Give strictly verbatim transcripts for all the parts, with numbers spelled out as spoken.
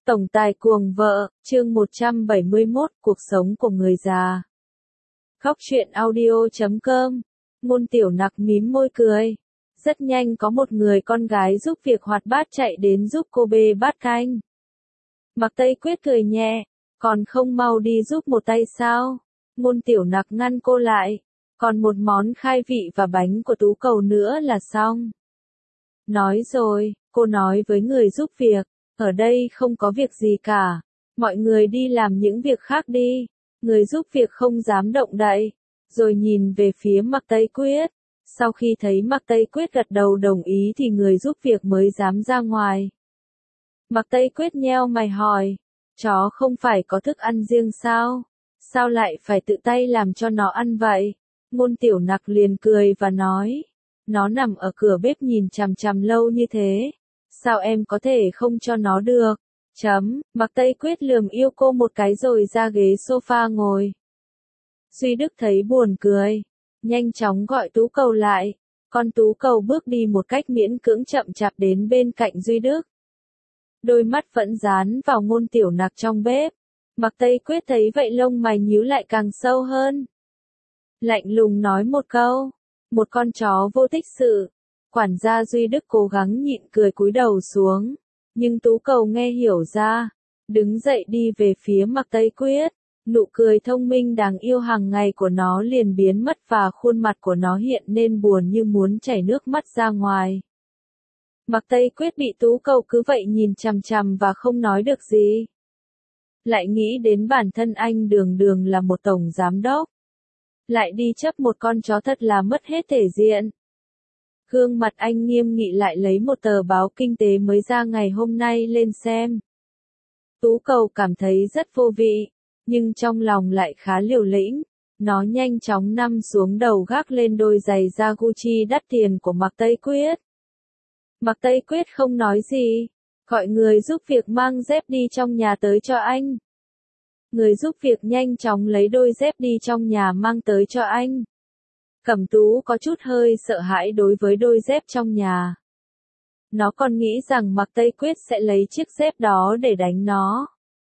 Tổng tài cuồng vợ, chương một trăm bảy mươi mốt, cuộc sống của người già. Khóc chuyện audio chấm com. Ngôn Tiểu Nặc mím môi cười. Rất nhanh có một người con gái giúp việc hoạt bát chạy đến giúp cô bê bát canh. Mạc Tây Quyết cười nhẹ, còn không mau đi giúp một tay sao? Ngôn Tiểu Nặc ngăn cô lại. Còn một món khai vị và bánh của Tú Cầu nữa là xong. Nói rồi, cô nói với người giúp việc. Ở đây không có việc gì cả. Mọi người đi làm những việc khác đi. Người giúp việc không dám động đậy. Rồi nhìn về phía Mạc Tây Quyết. Sau khi thấy Mạc Tây Quyết gật đầu đồng ý thì người giúp việc mới dám ra ngoài. Mạc Tây Quyết nheo mày hỏi. Chó không phải có thức ăn riêng sao? Sao lại phải tự tay làm cho nó ăn vậy? Ngôn Tiểu Nặc liền cười và nói. Nó nằm ở cửa bếp nhìn chằm chằm lâu như thế. Sao em có thể không cho nó được? Chấm, Mạc Tây Quyết lườm yêu cô một cái rồi ra ghế sofa ngồi. Duy Đức thấy buồn cười. Nhanh chóng gọi Tú Cầu lại. Con Tú Cầu bước đi một cách miễn cưỡng chậm chạp đến bên cạnh Duy Đức. Đôi mắt vẫn dán vào Ngôn Tiểu Nặc trong bếp. Mạc Tây Quyết thấy vậy lông mày nhíu lại càng sâu hơn. Lạnh lùng nói một câu. Một con chó vô tích sự. Quản gia Duy Đức cố gắng nhịn cười cúi đầu xuống. Nhưng Tú Cầu nghe hiểu ra. Đứng dậy đi về phía Mạc Tây Quyết. Nụ cười thông minh đáng yêu hàng ngày của nó liền biến mất và khuôn mặt của nó hiện nên buồn như muốn chảy nước mắt ra ngoài. Mạc Tây Quyết bị Tú Cầu cứ vậy nhìn chằm chằm và không nói được gì. Lại nghĩ đến bản thân anh đường đường là một tổng giám đốc. Lại đi chấp một con chó thật là mất hết thể diện. Gương mặt anh nghiêm nghị lại lấy một tờ báo kinh tế mới ra ngày hôm nay lên xem. Tú Cầu cảm thấy rất vô vị, nhưng trong lòng lại khá liều lĩnh. Nó nhanh chóng nằm xuống đầu gác lên đôi giày da Gucci đắt tiền của Mạc Tây Quyết. Mạc Tây Quyết không nói gì, gọi người giúp việc mang dép đi trong nhà tới cho anh. Người giúp việc nhanh chóng lấy đôi dép đi trong nhà mang tới cho anh. Cẩm Tú có chút hơi sợ hãi đối với đôi dép trong nhà. Nó còn nghĩ rằng Mạc Tây Quyết sẽ lấy chiếc dép đó để đánh nó.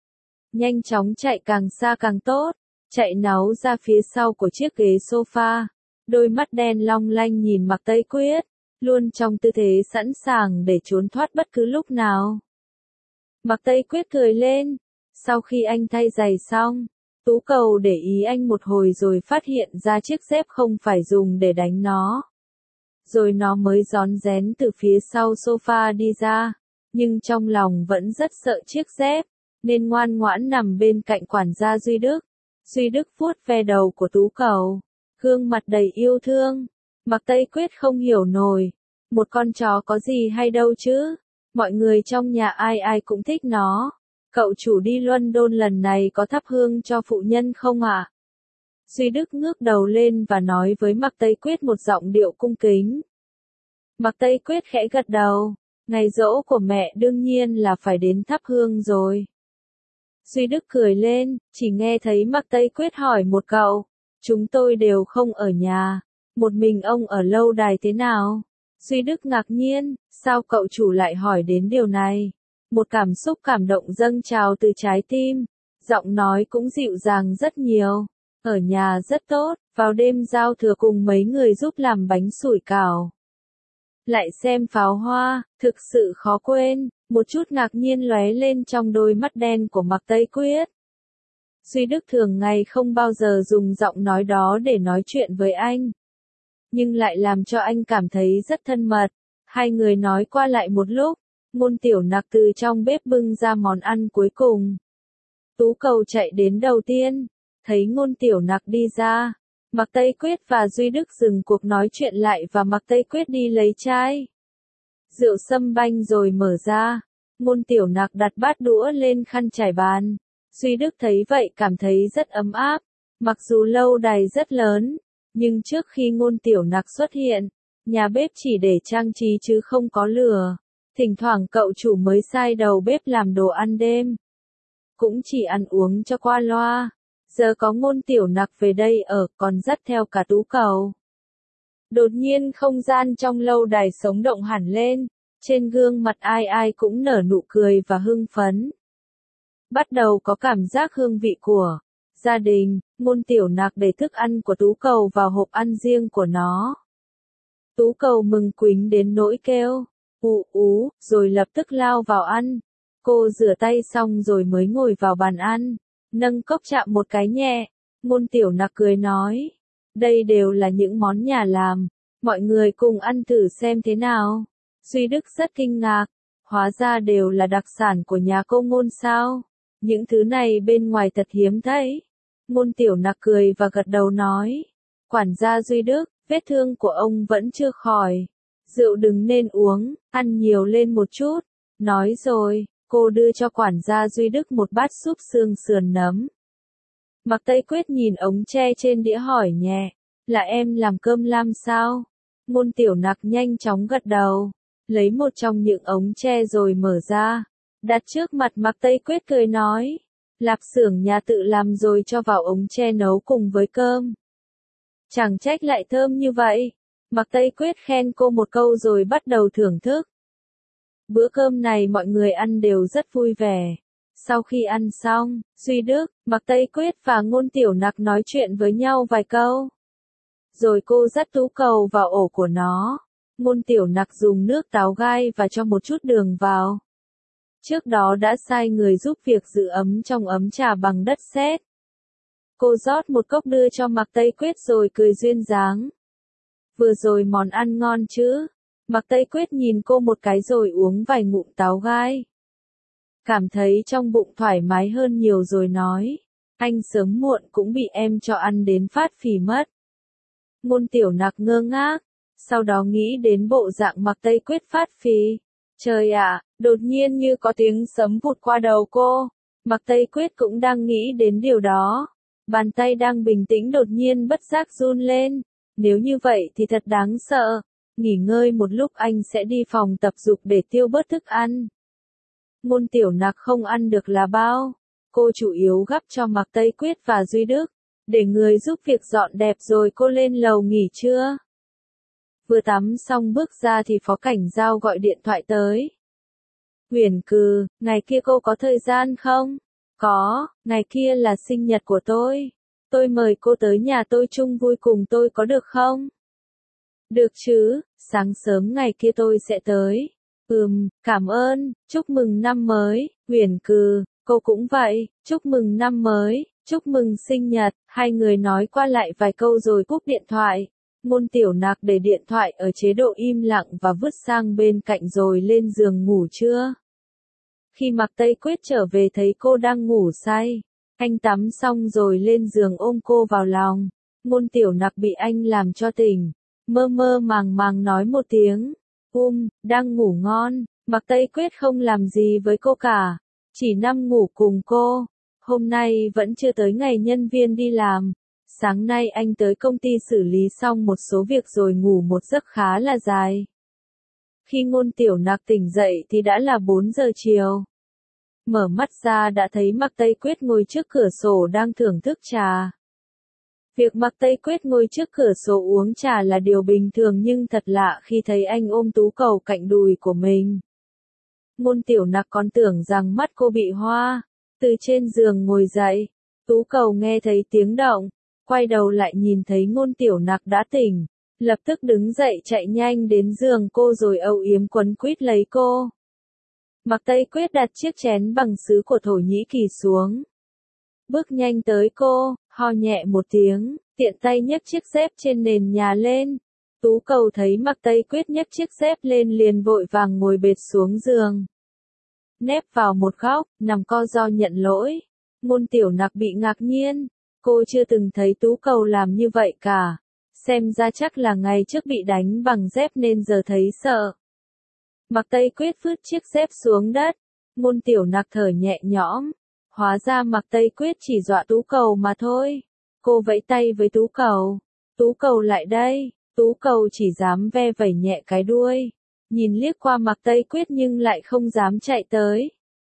Nhanh chóng chạy càng xa càng tốt, chạy náu ra phía sau của chiếc ghế sofa. Đôi mắt đen long lanh nhìn Mạc Tây Quyết, luôn trong tư thế sẵn sàng để trốn thoát bất cứ lúc nào. Mạc Tây Quyết cười lên, sau khi anh thay giày xong. Tú Cầu để ý anh một hồi rồi phát hiện ra chiếc dép không phải dùng để đánh nó. Rồi nó mới rón rén từ phía sau sofa đi ra, nhưng trong lòng vẫn rất sợ chiếc dép, nên ngoan ngoãn nằm bên cạnh quản gia Duy Đức. Duy Đức vuốt ve đầu của Tú Cầu, gương mặt đầy yêu thương. Mạc Tây Quyết không hiểu nổi, một con chó có gì hay đâu chứ, mọi người trong nhà ai ai cũng thích nó. Cậu chủ đi London lần này có thắp hương cho phụ nhân không ạ? À? Duy Đức ngước đầu lên và nói với Mạc Tây Quyết một giọng điệu cung kính. Mạc Tây Quyết khẽ gật đầu, ngày giỗ của mẹ đương nhiên là phải đến thắp hương rồi. Duy Đức cười lên, chỉ nghe thấy Mạc Tây Quyết hỏi một câu, chúng tôi đều không ở nhà, một mình ông ở lâu đài thế nào? Duy Đức ngạc nhiên, sao cậu chủ lại hỏi đến điều này? Một cảm xúc cảm động dâng trào từ trái tim, giọng nói cũng dịu dàng rất nhiều. Ở nhà rất tốt, vào đêm giao thừa cùng mấy người giúp làm bánh sủi cảo. Lại xem pháo hoa, thực sự khó quên, một chút ngạc nhiên lóe lên trong đôi mắt đen của Mạc Tây Quyết. Duy Đức thường ngày không bao giờ dùng giọng nói đó để nói chuyện với anh. Nhưng lại làm cho anh cảm thấy rất thân mật. Hai người nói qua lại một lúc. Ngôn Tiểu Nặc từ trong bếp bưng ra món ăn cuối cùng. Tú Cầu chạy đến đầu tiên, thấy Ngôn Tiểu Nặc đi ra. Mạc Tây Quyết và Duy Đức dừng cuộc nói chuyện lại và Mạc Tây Quyết đi lấy chai rượu sâm banh rồi mở ra. Ngôn Tiểu Nặc đặt bát đũa lên khăn trải bàn. Duy Đức thấy vậy cảm thấy rất ấm áp. Mặc dù lâu đài rất lớn, nhưng trước khi Ngôn Tiểu Nặc xuất hiện, nhà bếp chỉ để trang trí chứ không có lửa. Thỉnh thoảng cậu chủ mới sai đầu bếp làm đồ ăn đêm. Cũng chỉ ăn uống cho qua loa. Giờ có Ngôn Tiểu Nặc về đây ở còn dắt theo cả Tú Cầu. Đột nhiên không gian trong lâu đài sống động hẳn lên. Trên gương mặt ai ai cũng nở nụ cười và hưng phấn. bắt đầu có cảm giác hương vị của gia đình. Ngôn Tiểu Nặc để thức ăn của Tú Cầu vào hộp ăn riêng của nó. Tú Cầu mừng quính đến nỗi kêu ú ú, rồi lập tức lao vào ăn. Cô rửa tay xong rồi mới ngồi vào bàn ăn, nâng cốc chạm một cái nhẹ. Ngôn Tiểu Nặc cười nói, đây đều là những món nhà làm, mọi người cùng ăn thử xem thế nào. Duy Đức rất kinh ngạc, hóa ra đều là đặc sản của nhà cô Ngôn sao? Những thứ này bên ngoài thật hiếm thấy. Ngôn Tiểu Nặc cười và gật đầu nói, quản gia Duy Đức, vết thương của ông vẫn chưa khỏi. Rượu đừng nên uống, ăn nhiều lên một chút. Nói rồi, cô đưa cho quản gia Duy Đức một bát súp xương sườn nấm. Mạc Tây Quyết nhìn ống tre trên đĩa hỏi nhẹ, là em làm cơm lam sao? Ngôn Tiểu Nặc nhanh chóng gật đầu, lấy một trong những ống tre rồi mở ra, đặt trước mặt Mạc Tây Quyết cười nói, lạp xưởng nhà tự làm rồi cho vào ống tre nấu cùng với cơm. Chẳng trách lại thơm như vậy. Mạc Tây Quyết khen cô một câu rồi bắt đầu thưởng thức. Bữa cơm này mọi người ăn đều rất vui vẻ. Sau khi ăn xong, Duy Đức, Mạc Tây Quyết và Ngôn Tiểu Nặc nói chuyện với nhau vài câu. Rồi cô dắt Tú Cầu vào ổ của nó. Ngôn Tiểu Nặc dùng nước táo gai và cho một chút đường vào. Trước đó đã sai người giúp việc giữ ấm trong ấm trà bằng đất sét. Cô rót một cốc đưa cho Mạc Tây Quyết rồi cười duyên dáng. Vừa rồi món ăn ngon chứ? Mạc Tây Quyết nhìn cô một cái rồi uống vài ngụm táo gai. Cảm thấy trong bụng thoải mái hơn nhiều rồi nói, anh sớm muộn cũng bị em cho ăn đến phát phì mất. Ngôn Tiểu Nặc ngơ ngác, sau đó nghĩ đến bộ dạng Mạc Tây Quyết phát phì. Trời ạ, đột nhiên như có tiếng sấm vụt qua đầu cô. Mạc Tây Quyết cũng đang nghĩ đến điều đó. Bàn tay đang bình tĩnh đột nhiên bất giác run lên. Nếu như vậy thì thật đáng sợ. Nghỉ ngơi một lúc anh sẽ đi phòng tập dục để tiêu bớt thức ăn. Ngôn Tiểu Nặc không ăn được là bao. Cô chủ yếu gắp cho Mạc Tây Quyết và Duy Đức, để người giúp việc dọn đẹp rồi cô lên lầu nghỉ trưa. Vừa tắm xong bước ra thì Phó Cảnh Giao gọi điện thoại tới. Huyền Cừ, ngày kia cô có thời gian không? Có, ngày kia là sinh nhật của tôi. Tôi mời cô tới nhà tôi chung vui cùng tôi có được không? Được chứ, sáng sớm ngày kia tôi sẽ tới. Ừm, cảm ơn, chúc mừng năm mới. Huyền Cừ, cô cũng vậy, chúc mừng năm mới, chúc mừng sinh nhật. Hai người nói qua lại vài câu rồi cúp điện thoại. Ngôn Tiểu Nặc để điện thoại ở chế độ im lặng và vứt sang bên cạnh rồi lên giường ngủ trưa. Khi Mạc Tây Quyết trở về thấy cô đang ngủ say, anh tắm xong rồi lên giường ôm cô vào lòng. Ngôn Tiểu Nặc bị anh làm cho tỉnh, mơ mơ màng màng nói một tiếng, um, đang ngủ ngon. Mạc Tây Quyết không làm gì với cô cả, chỉ nằm ngủ cùng cô. Hôm nay vẫn chưa tới ngày nhân viên đi làm. Sáng nay anh tới công ty xử lý xong một số việc rồi ngủ một giấc khá là dài. Khi Ngôn Tiểu Nặc tỉnh dậy thì đã là bốn giờ chiều. Mở mắt ra đã thấy Mạc Tây Quyết ngồi trước cửa sổ đang thưởng thức trà. Việc Mạc Tây Quyết ngồi trước cửa sổ uống trà là điều bình thường nhưng thật lạ khi thấy anh ôm Tú Cầu cạnh đùi của mình. Ngôn Tiểu Nặc còn tưởng rằng mắt cô bị hoa. Từ trên giường ngồi dậy, Tú Cầu nghe thấy tiếng động, quay đầu lại nhìn thấy Ngôn Tiểu Nặc đã tỉnh, lập tức đứng dậy chạy nhanh đến giường cô rồi âu yếm quấn quýt lấy cô. Mạc Tây Quyết đặt chiếc chén bằng sứ của Thổ Nhĩ Kỳ xuống. Bước nhanh tới cô, ho nhẹ một tiếng, tiện tay nhấc chiếc dép trên nền nhà lên. Tú Cầu thấy Mạc Tây Quyết nhấc chiếc dép lên liền vội vàng ngồi bệt xuống giường. Nép vào một góc, nằm co ro nhận lỗi. Ngôn Tiểu Nặc bị ngạc nhiên, cô chưa từng thấy Tú Cầu làm như vậy cả. Xem ra chắc là ngày trước bị đánh bằng dép nên giờ thấy sợ. Mạc Tây Quyết vứt chiếc dép xuống đất. Ngôn Tiểu Nặc thở nhẹ nhõm. Hóa ra Mạc Tây Quyết chỉ dọa Tú Cầu mà thôi. Cô vẫy tay với Tú Cầu. Tú Cầu lại đây. Tú Cầu chỉ dám ve vẩy nhẹ cái đuôi. Nhìn liếc qua Mạc Tây Quyết nhưng lại không dám chạy tới.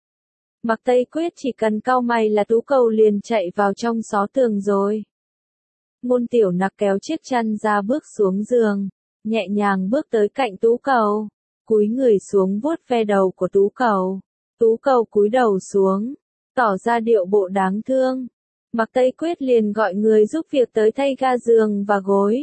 Mạc Tây Quyết chỉ cần cau mày là Tú Cầu liền chạy vào trong xó tường rồi. Ngôn Tiểu Nặc kéo chiếc chăn ra bước xuống giường, nhẹ nhàng bước tới cạnh Tú Cầu, cúi người xuống vuốt ve đầu của Tú Cầu. Tú Cầu cúi đầu xuống, tỏ ra điệu bộ đáng thương. Mạc Tây Quyết liền gọi người giúp việc tới thay ga giường và gối.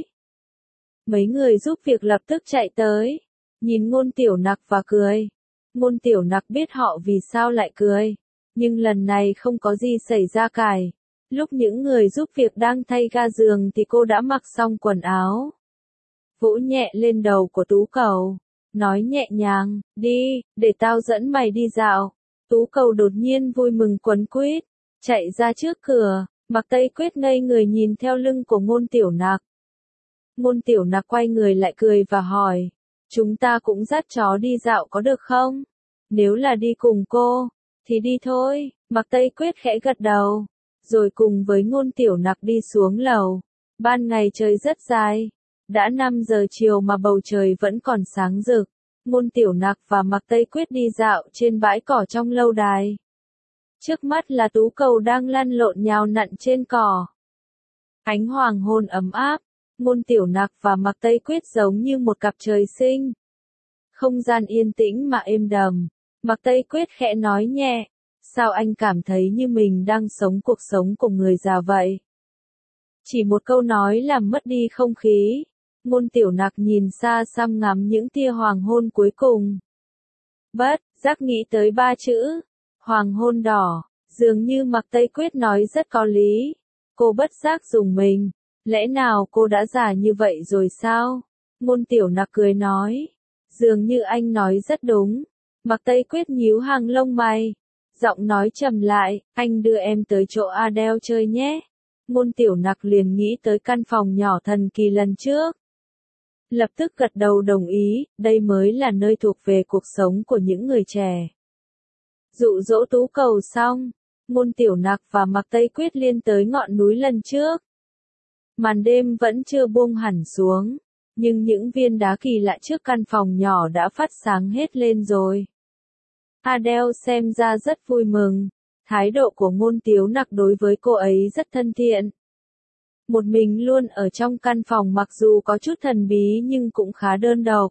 Mấy người giúp việc lập tức chạy tới, nhìn Ngôn Tiểu Nặc và cười. Ngôn Tiểu Nặc biết họ vì sao lại cười, nhưng lần này không có gì xảy ra cải. Lúc những người giúp việc đang thay ga giường thì cô đã mặc xong quần áo. Vỗ nhẹ lên đầu của Tú Cầu, nói nhẹ nhàng, đi, để tao dẫn mày đi dạo. Tú Cầu đột nhiên vui mừng quấn quýt, chạy ra trước cửa. Mạc Tây Quyết ngây người nhìn theo lưng của Ngôn Tiểu Nặc. Ngôn Tiểu Nặc quay người lại cười và hỏi, chúng ta cũng dắt chó đi dạo có được không? Nếu là đi cùng cô, thì đi thôi. Mạc Tây Quyết khẽ gật đầu, rồi cùng với Ngôn Tiểu Nặc đi xuống lầu. Ban ngày trời rất dài, đã năm giờ chiều mà bầu trời vẫn còn sáng rực. Ngôn Tiểu Nặc và Mạc Tây Quyết đi dạo trên bãi cỏ trong lâu đài. Trước mắt là Tú Cầu đang lăn lộn nhào nặn trên cỏ. Ánh hoàng hôn ấm áp, Ngôn Tiểu Nặc và Mạc Tây Quyết giống như một cặp trời sinh. Không gian yên tĩnh mà êm đềm. Mạc Tây Quyết khẽ nói nhẹ, sao anh cảm thấy như mình đang sống cuộc sống của người già vậy? Chỉ một câu nói làm mất đi không khí. Ngôn Tiểu Nặc nhìn xa xăm ngắm những tia hoàng hôn cuối cùng. Bất giác nghĩ tới ba chữ, hoàng hôn đỏ, dường như Mạc Tây Quyết nói rất có lý. Cô bất giác rùng mình, lẽ nào cô đã già như vậy rồi sao? Ngôn Tiểu Nặc cười nói, dường như anh nói rất đúng. Mạc Tây Quyết nhíu hàng lông mày, giọng nói trầm lại, anh đưa em tới chỗ Adele chơi nhé. Ngôn Tiểu Nặc liền nghĩ tới căn phòng nhỏ thần kỳ lần trước. Lập tức gật đầu đồng ý, đây mới là nơi thuộc về cuộc sống của những người trẻ. Dụ dỗ Tú Cầu xong, Ngôn Tiểu Nặc và Mạc Tây Quyết liên tới ngọn núi lần trước. Màn đêm vẫn chưa buông hẳn xuống, nhưng những viên đá kỳ lạ trước căn phòng nhỏ đã phát sáng hết lên rồi. Adele xem ra rất vui mừng, thái độ của Ngôn Tiểu Nặc đối với cô ấy rất thân thiện. Một mình luôn ở trong căn phòng mặc dù có chút thần bí nhưng cũng khá đơn độc.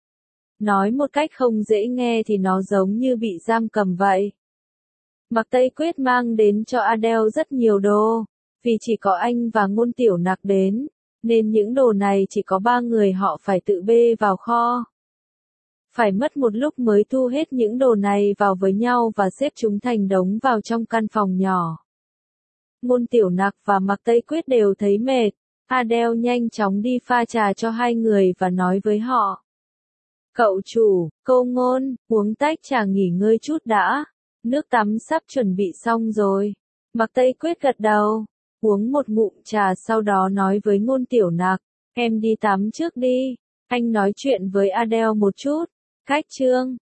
Nói một cách không dễ nghe thì nó giống như bị giam cầm vậy. Mạc Tây Quyết mang đến cho Adele rất nhiều đồ, vì chỉ có anh và Ngôn Tiểu Nặc đến, nên những đồ này chỉ có ba người họ phải tự bê vào kho. Phải mất một lúc mới thu hết những đồ này vào với nhau và xếp chúng thành đống vào trong căn phòng nhỏ. Ngôn Tiểu Nặc và Mạc Tây Quyết đều thấy mệt. Adele nhanh chóng đi pha trà cho hai người và nói với họ. Cậu chủ, cô Ngôn, uống tách trà nghỉ ngơi chút đã. Nước tắm sắp chuẩn bị xong rồi. Mạc Tây Quyết gật đầu, uống một ngụm trà sau đó nói với Ngôn Tiểu Nặc, em đi tắm trước đi. Anh nói chuyện với Adele một chút. Khách trương,